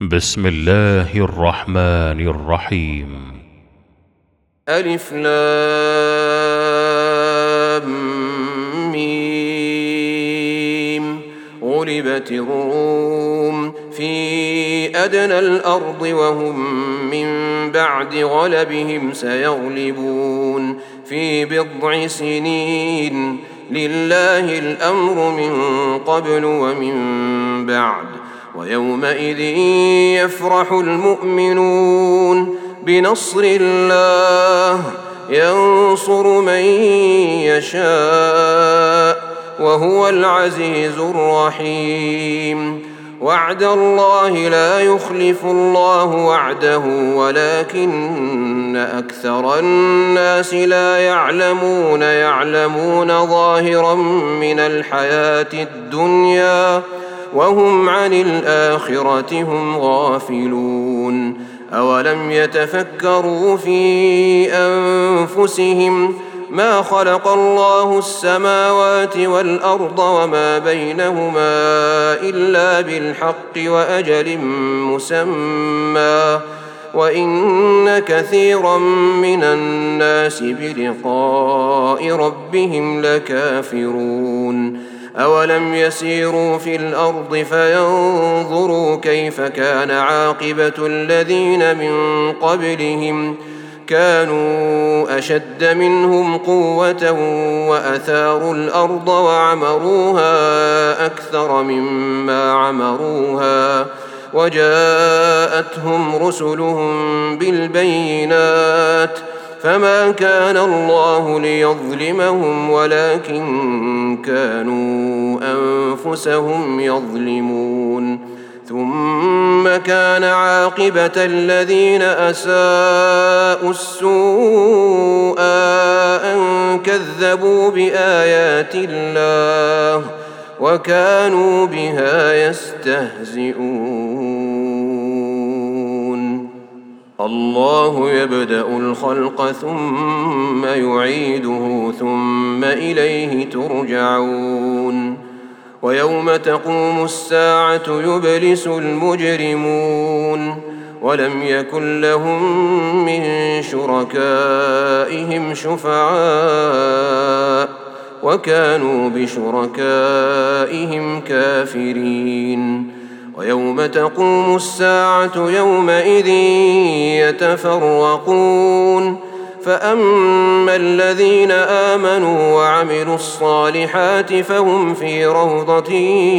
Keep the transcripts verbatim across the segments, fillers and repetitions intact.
بسم الله الرحمن الرحيم. ألف لام ميم. غلبت الروم في أدنى الأرض وهم من بعد غلبهم سيغلبون في بضع سنين. لله الأمر من قبل ومن بعد، ويومئذ يفرح المؤمنون بنصر الله ينصر من يشاء وهو العزيز الرحيم. وعد الله لا يخلف الله وعده ولكن أكثر الناس لا يعلمون يعلمون ظاهرا من الحياة الدنيا وهم عن الآخرة هم غافلون. أولم يتفكروا في أنفسهم ما خلق الله السماوات والأرض وما بينهما إلا بالحق وأجل مسمى وإن كثيرا من الناس بلقاء ربهم لكافرون. أولم يسيروا في الأرض فينظروا كيف كان عاقبة الذين من قبلهم كانوا أشد منهم قوة وأثاروا الأرض وعمروها أكثر مما عمروها وجاءتهم رسلهم بالبينات فما كان الله ليظلمهم ولكن كانوا أنفسهم يظلمون. ثم كان عاقبة الذين أساءوا السوء أن كذبوا بآيات الله وكانوا بها يستهزئون. الله يبدأ الخلق ثم يعيده ثم إليه ترجعون. ويوم تقوم الساعة يبلس المجرمون ولم يكن لهم من شركائهم شفعاء وكانوا بشركائهم كافرين. ويوم تقوم الساعة يومئذ يتفرقون فأما الذين آمنوا وعملوا الصالحات فهم في روضة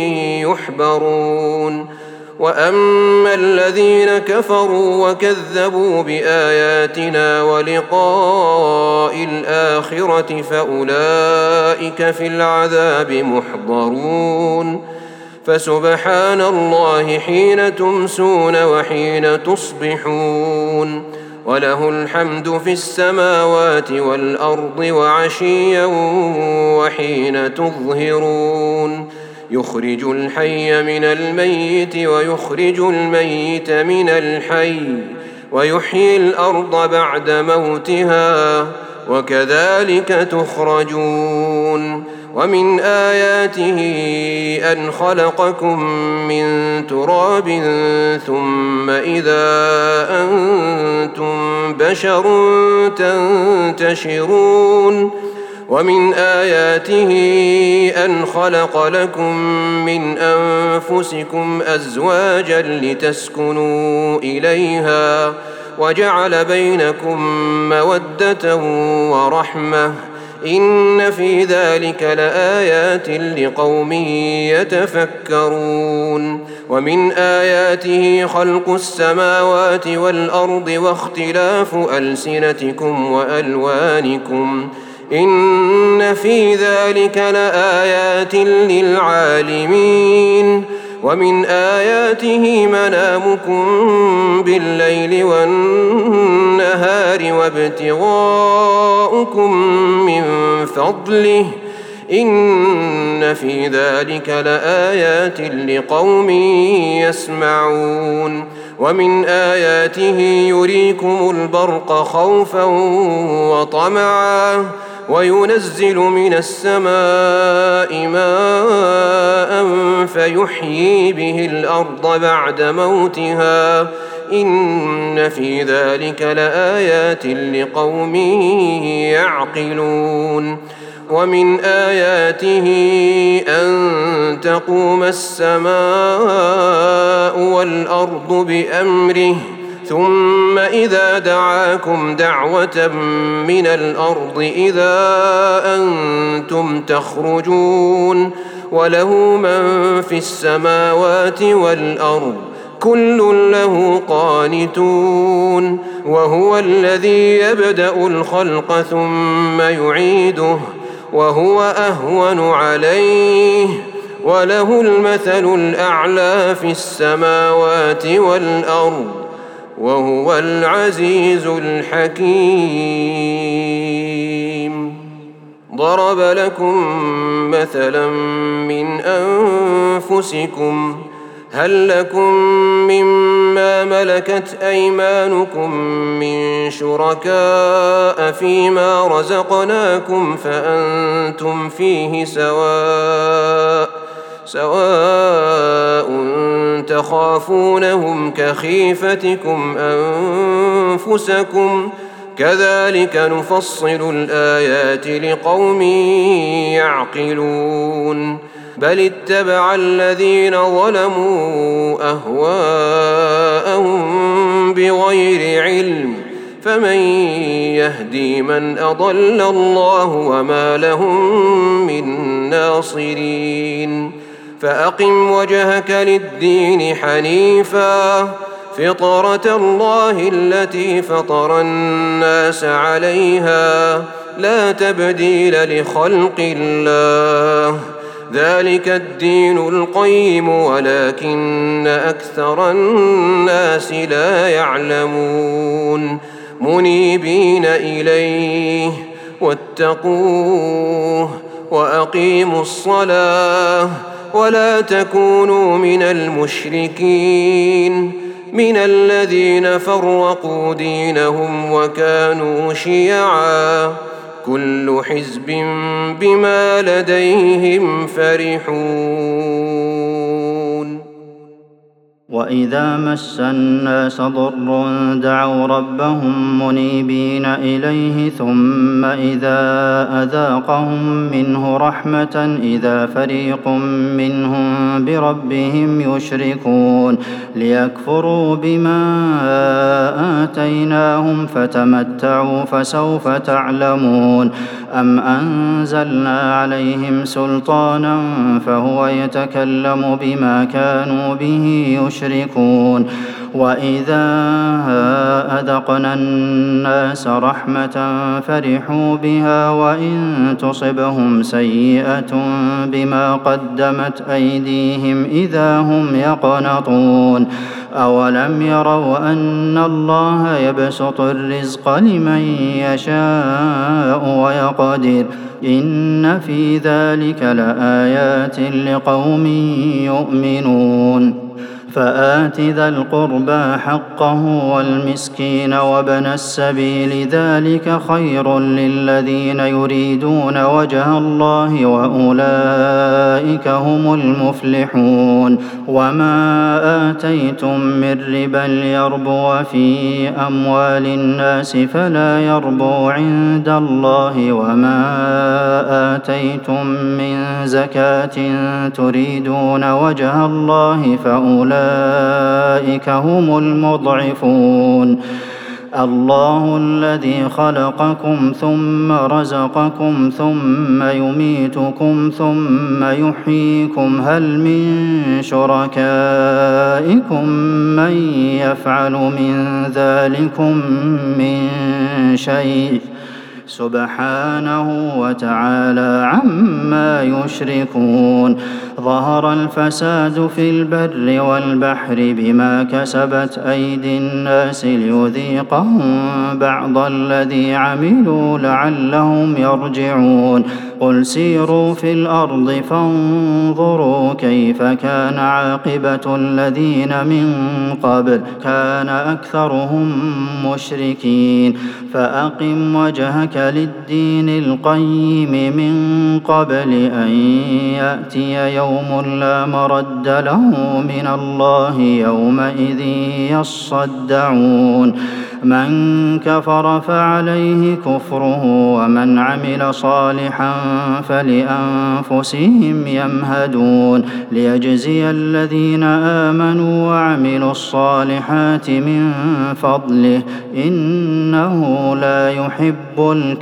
يحبرون وأما الذين كفروا وكذبوا بآياتنا ولقاء الآخرة فأولئك في العذاب محضرون. فسبحان الله حين تمسون وحين تصبحون وله الحمد في السماوات والأرض وعشيا وحين تظهرون. يخرج الحي من الميت ويخرج الميت من الحي ويحيي الأرض بعد موتها وكذلك تخرجون. ومن آياته أن خلقكم من تراب ثم إذا أنتم بشر تنتشرون. ومن آياته أن خلق لكم من أنفسكم أزواجا لتسكنوا إليها وجعل بينكم مودة ورحمة إن في ذلك لآيات لقوم يتفكرون. ومن آياته خلق السماوات والأرض واختلاف ألسنتكم وألوانكم إن في ذلك لآيات للعالمين. ومن آياته منامكم بالليل والنهار وابتغاؤكم من فضله إن في ذلك لآيات لقوم يسمعون. ومن آياته يريكم البرق خوفا وطمعا وينزل من السماء ماء فيحيي به الأرض بعد موتها إن في ذلك لآيات لقوم يعقلون ومن آياته أن تقوم السماء والأرض بأمره ثم إذا دعاكم دعوة من الأرض إذا أنتم تخرجون وله من في السماوات والأرض كل له قانتون وهو الذي يبدأ الخلق ثم يعيده وهو أهون عليه وله المثل الأعلى في السماوات والأرض وهو العزيز الحكيم. ضرب لكم مثلا من أنفسكم هل لكم مما ملكت أيمانكم من شركاء فيما رزقناكم فأنتم فيه سواء سواء تخافونهم كخيفتكم أنفسكم كذلك نفصل الآيات لقوم يعقلون بل اتبع الذين ظلموا أهواءهم بغير علم فمن يهدي من أضل الله وما لهم من ناصرين. فأقم وجهك للدين حنيفا فطرة الله التي فطر الناس عليها لا تبديل لخلق الله ذلك الدين القيم ولكن أكثر الناس لا يعلمون منيبين إليه واتقوه وأقيموا الصلاة ولا تكونوا من المشركين من الذين فرقوا دينهم وكانوا شيعا كل حزب بما لديهم فرحون. وإذا مس الناس ضر دعوا ربهم منيبين إليه ثم إذا أذاقهم منه رحمة إذا فريق منهم بربهم يشركون ليكفروا بما آتيناهم فتمتعوا فسوف تعلمون أم أنزلنا عليهم سلطانا فهو يتكلم بما كانوا به يشركون يشركون وإذا أذقنا الناس رحمة فرحوا بها وإن تصبهم سيئة بما قدمت أيديهم إذا هم يقنطون أولم يروا أن الله يبسط الرزق لمن يشاء ويقدر إن في ذلك لآيات لقوم يؤمنون. فآت ذا القربى حقه والمسكين وابن السبيل ذلك خير للذين يريدون وجه الله وأولئك هم المفلحون. وما آتيتم من ربا ليربو في أموال الناس فلا يربو عند الله وما آتيتم من زكاة تريدون وجه الله فأولئك أولئك هم المضعفون. الله الذي خلقكم ثم رزقكم ثم يميتكم ثم يحييكم هل من شركائكم من يفعل من ذلكم من شيء سبحانه وتعالى عما يشركون. ظهر الفساد في البر والبحر بما كسبت أيدي الناس ليذيقهم بعض الذي عملوا لعلهم يرجعون. قل سيروا في الأرض فانظروا كيف كان عاقبة الذين من قبل كان أكثرهم مشركين. فأقم وجهك للدين القيم من قبل أن يأتي يوم لا مرد له من الله يومئذ يصدعون من كفر فعليه كفره ومن عمل صالحا فلأنفسهم يمهدون ليجزي الذين آمنوا وعملوا الصالحات من فضله إنه لا يحب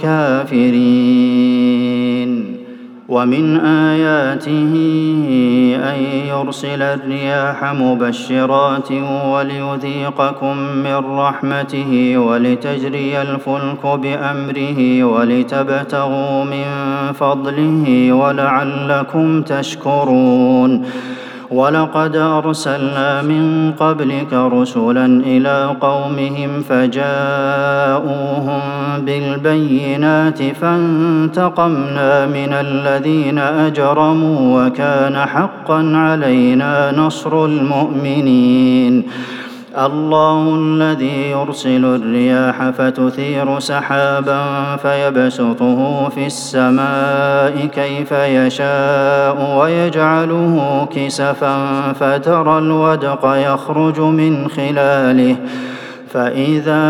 الكافرين ومن آياته أن يرسل الرياح مبشرات وليذيقكم من رحمته ولتجري الفلك بأمره ولتبتغوا من فضله ولعلكم تشكرون ولقد أرسلنا من قبلك رسلا إلى قومهم فجاءوهم بالبينات فانتقمنا من الذين أجرموا وكان حقا علينا نصر المؤمنين الله الذي يرسل الرياح فتثير سحابا فيبسطه في السماء كيف يشاء ويجعله كسفا فترى الودق يخرج من خلاله فإذا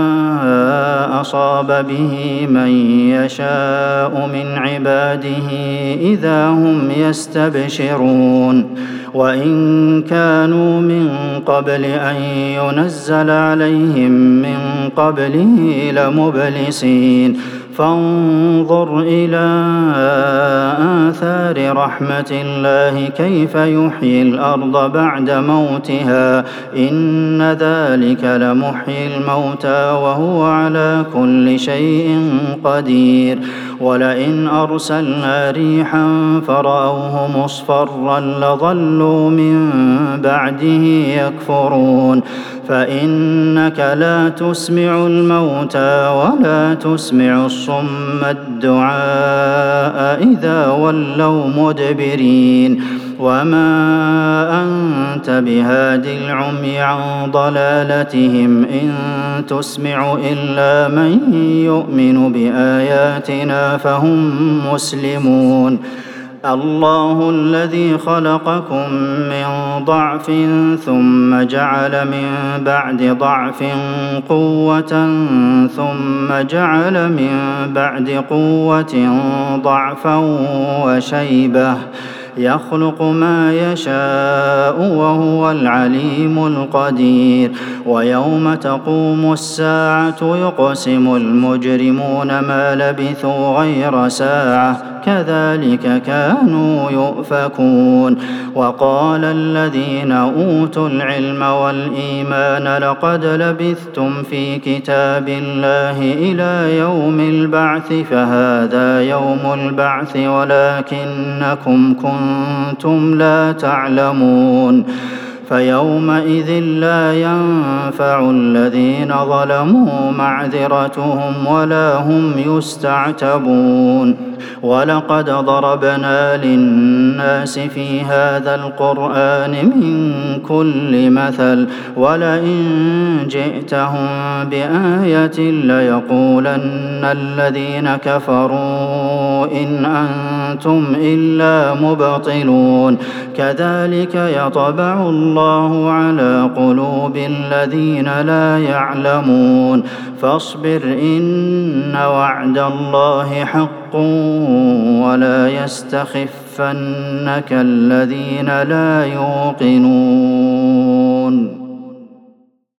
أصاب به من يشاء من عباده إذا هم يستبشرون وإن كانوا من قبل أن ينزل عليهم من قبله لمبلسين فانظر إلى آثار رحمة الله كيف يحيي الأرض بعد موتها إن ذلك لمحيي الموتى وهو على كل شيء قدير ولئن أرسلنا ريحا فرأوه مصفرا لظلوا من بعده يكفرون فإنك لا تسمع الموتى ولا تسمع الصم الدعاء إذا ولوا مدبرين وما أنت بهاد العمي عن ضلالتهم إن تسمع إلا من يؤمن بآياتنا فهم مسلمون الله الذي خلقكم من ضعف ثم جعل من بعد ضعف قوة ثم جعل من بعد قوة ضعفا وشيبة يخلق ما يشاء وهو العليم القدير ويوم تقوم الساعة يقسم المجرمون ما لبثوا غير ساعة كذلك كانوا يؤفكون وقال الذين أوتوا العلم والإيمان لقد لبثتم في كتاب الله إلى يوم البعث فهذا يوم البعث ولكنكم كنتم لا تعلمون فيومئذ لا ينفع الذين ظلموا معذرتهم ولا هم يستعتبون ولقد ضربنا للناس في هذا القرآن من كل مثل ولئن جئتهم بآية ليقولن الذين كفروا إن أنتم إلا مبطلون كذلك يطبع الله على قلوب الذين لا يعلمون فاصبر إن وعد الله حق ولا يستخفنك الذين لا يوقنون